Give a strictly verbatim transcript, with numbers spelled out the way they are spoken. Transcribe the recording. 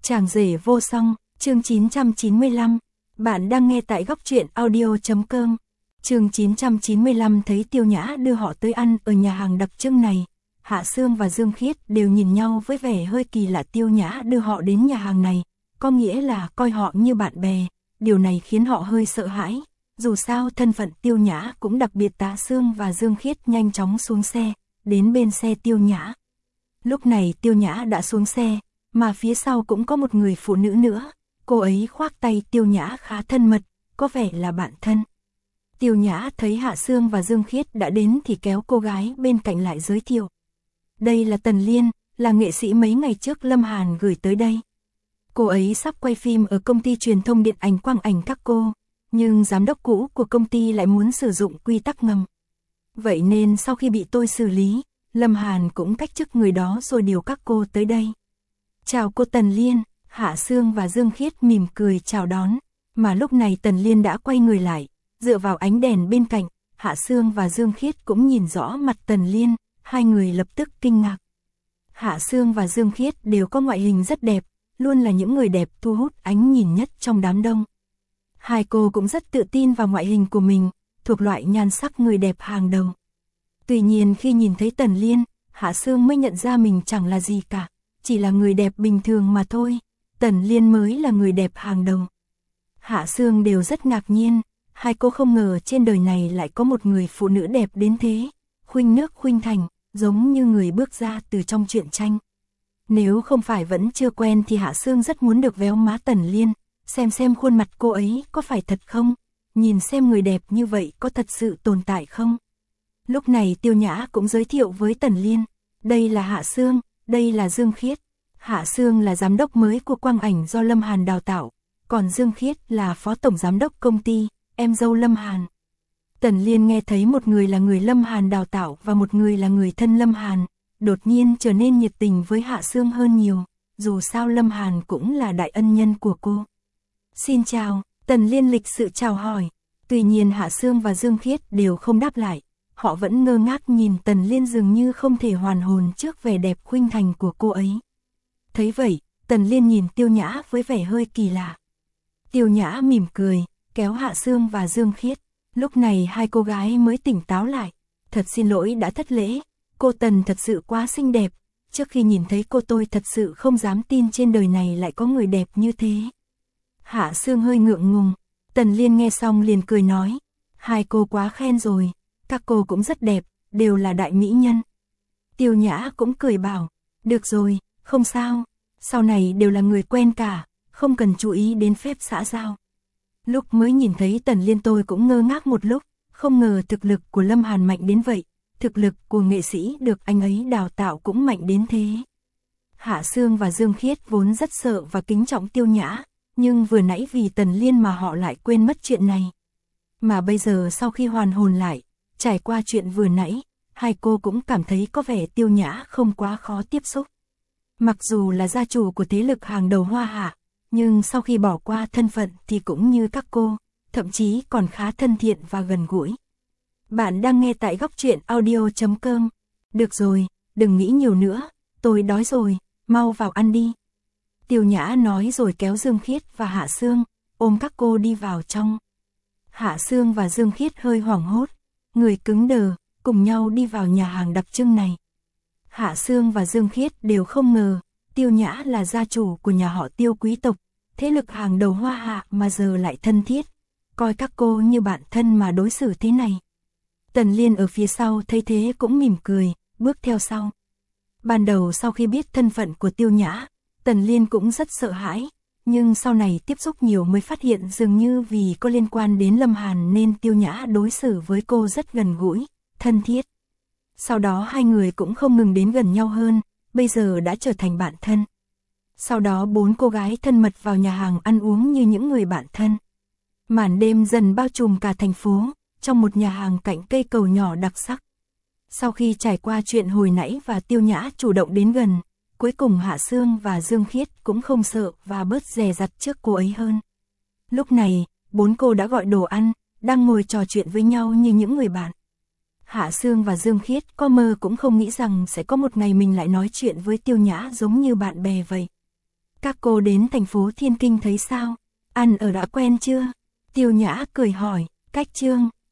Chàng rể vô song, chương chín trăm chín mươi lăm. Bạn đang nghe tại góc truyện audio chấm com. Chương chín trăm chín mươi lăm thấy Tiêu Nhã đưa họ tới ăn ở nhà hàng đặc trưng này. Hạ Sương và Dương Khiết đều nhìn nhau với vẻ hơi kỳ lạ. Tiêu Nhã đưa họ đến nhà hàng này, có nghĩa là coi họ như bạn bè. Điều này khiến họ hơi sợ hãi. Dù sao thân phận Tiêu Nhã cũng đặc biệt. Tạ Sương và Dương Khiết nhanh chóng xuống xe, đến bên xe Tiêu Nhã. Lúc này Tiêu Nhã đã xuống xe, mà phía sau cũng có một người phụ nữ nữa. Cô ấy khoác tay Tiêu Nhã khá thân mật, có vẻ là bạn thân. Tiêu Nhã thấy Hạ Sương và Dương Khiết đã đến thì kéo cô gái bên cạnh lại giới thiệu. Đây là Tần Liên, là nghệ sĩ mấy ngày trước Lâm Hàn gửi tới đây. Cô ấy sắp quay phim ở công ty truyền thông điện ảnh Quang Ảnh các cô, nhưng giám đốc cũ của công ty lại muốn sử dụng quy tắc ngầm. Vậy nên sau khi bị tôi xử lý, Lâm Hàn cũng cách chức người đó rồi điều các cô tới đây. Chào cô Tần Liên, Hạ Sương và Dương Khiết mỉm cười chào đón, mà lúc này Tần Liên đã quay người lại, dựa vào ánh đèn bên cạnh. Hạ Sương và Dương Khiết cũng nhìn rõ mặt Tần Liên, hai người lập tức kinh ngạc. Hạ Sương và Dương Khiết đều có ngoại hình rất đẹp, luôn là những người đẹp thu hút ánh nhìn nhất trong đám đông. Hai cô cũng rất tự tin vào ngoại hình của mình, thuộc loại nhan sắc người đẹp hàng đầu. Tuy nhiên khi nhìn thấy Tần Liên, Hạ Sương mới nhận ra mình chẳng là gì cả, chỉ là người đẹp bình thường mà thôi. Tần Liên mới là người đẹp hàng đầu. Hạ Sương đều rất ngạc nhiên, hai cô không ngờ trên đời này lại có một người phụ nữ đẹp đến thế, khuynh nước khuynh thành, giống như người bước ra từ trong truyện tranh. Nếu không phải vẫn chưa quen thì Hạ Sương rất muốn được véo má Tần Liên, xem xem khuôn mặt cô ấy có phải thật không, nhìn xem người đẹp như vậy có thật sự tồn tại không. Lúc này Tiêu Nhã cũng giới thiệu với Tần Liên, đây là Hạ Sương, đây là Dương Khiết. Hạ Sương là giám đốc mới của Quang Ảnh do Lâm Hàn đào tạo, còn Dương Khiết là phó tổng giám đốc công ty, em dâu Lâm Hàn. Tần Liên nghe thấy một người là người Lâm Hàn đào tạo và một người là người thân Lâm Hàn, đột nhiên trở nên nhiệt tình với Hạ Sương hơn nhiều, dù sao Lâm Hàn cũng là đại ân nhân của cô. Xin chào, Tần Liên lịch sự chào hỏi, tuy nhiên Hạ Sương và Dương Khiết đều không đáp lại. Họ vẫn ngơ ngác nhìn Tần Liên, dường như không thể hoàn hồn trước vẻ đẹp khuynh thành của cô ấy. Thấy vậy, Tần Liên nhìn Tiêu Nhã với vẻ hơi kỳ lạ. Tiêu Nhã mỉm cười, kéo Hạ Sương và Dương Khiết. Lúc này hai cô gái mới tỉnh táo lại. Thật xin lỗi đã thất lễ, cô Tần thật sự quá xinh đẹp. Trước khi nhìn thấy cô tôi thật sự không dám tin trên đời này lại có người đẹp như thế. Hạ Sương hơi ngượng ngùng. Tần Liên nghe xong liền cười nói, hai cô quá khen rồi. Các cô cũng rất đẹp, đều là đại mỹ nhân. Tiêu Nhã cũng cười bảo, được rồi, không sao, sau này đều là người quen cả, không cần chú ý đến phép xã giao. Lúc mới nhìn thấy Tần Liên tôi cũng ngơ ngác một lúc, không ngờ thực lực của Lâm Hàn mạnh đến vậy, thực lực của nghệ sĩ được anh ấy đào tạo cũng mạnh đến thế. Hạ Sương và Dương Khiết vốn rất sợ và kính trọng Tiêu Nhã, nhưng vừa nãy vì Tần Liên mà họ lại quên mất chuyện này. Mà bây giờ sau khi hoàn hồn lại, trải qua chuyện vừa nãy, hai cô cũng cảm thấy có vẻ Tiêu Nhã không quá khó tiếp xúc. Mặc dù là gia chủ của thế lực hàng đầu Hoa Hạ, nhưng sau khi bỏ qua thân phận thì cũng như các cô, thậm chí còn khá thân thiện và gần gũi. Bạn đang nghe tại góc truyện audio chấm com. Được rồi, đừng nghĩ nhiều nữa, tôi đói rồi, mau vào ăn đi. Tiêu Nhã nói rồi kéo Dương Khiết và Hạ Sương, ôm các cô đi vào trong. Hạ Sương và Dương Khiết hơi hoảng hốt, người cứng đờ, cùng nhau đi vào nhà hàng đặc trưng này. Hạ Sương và Dương Khiết đều không ngờ, Tiêu Nhã là gia chủ của nhà họ Tiêu quý tộc, thế lực hàng đầu Hoa Hạ mà giờ lại thân thiết, coi các cô như bạn thân mà đối xử thế này. Tần Liên ở phía sau thấy thế cũng mỉm cười, bước theo sau. Ban đầu sau khi biết thân phận của Tiêu Nhã, Tần Liên cũng rất sợ hãi, nhưng sau này tiếp xúc nhiều mới phát hiện dường như vì có liên quan đến Lâm Hàn nên Tiêu Nhã đối xử với cô rất gần gũi, thân thiết. Sau đó hai người cũng không ngừng đến gần nhau hơn, bây giờ đã trở thành bạn thân. Sau đó bốn cô gái thân mật vào nhà hàng ăn uống như những người bạn thân. Màn đêm dần bao trùm cả thành phố, trong một nhà hàng cạnh cây cầu nhỏ đặc sắc. Sau khi trải qua chuyện hồi nãy và Tiêu Nhã chủ động đến gần, cuối cùng Hạ Sương và Dương Khiết cũng không sợ và bớt dè dặt trước cô ấy hơn. Lúc này, bốn cô đã gọi đồ ăn, đang ngồi trò chuyện với nhau như những người bạn. Hạ Sương và Dương Khiết có mơ cũng không nghĩ rằng sẽ có một ngày mình lại nói chuyện với Tiêu Nhã giống như bạn bè vậy. Các cô đến thành phố Thiên Kinh thấy sao? Ăn ở đã quen chưa? Tiêu Nhã cười hỏi, cách Trương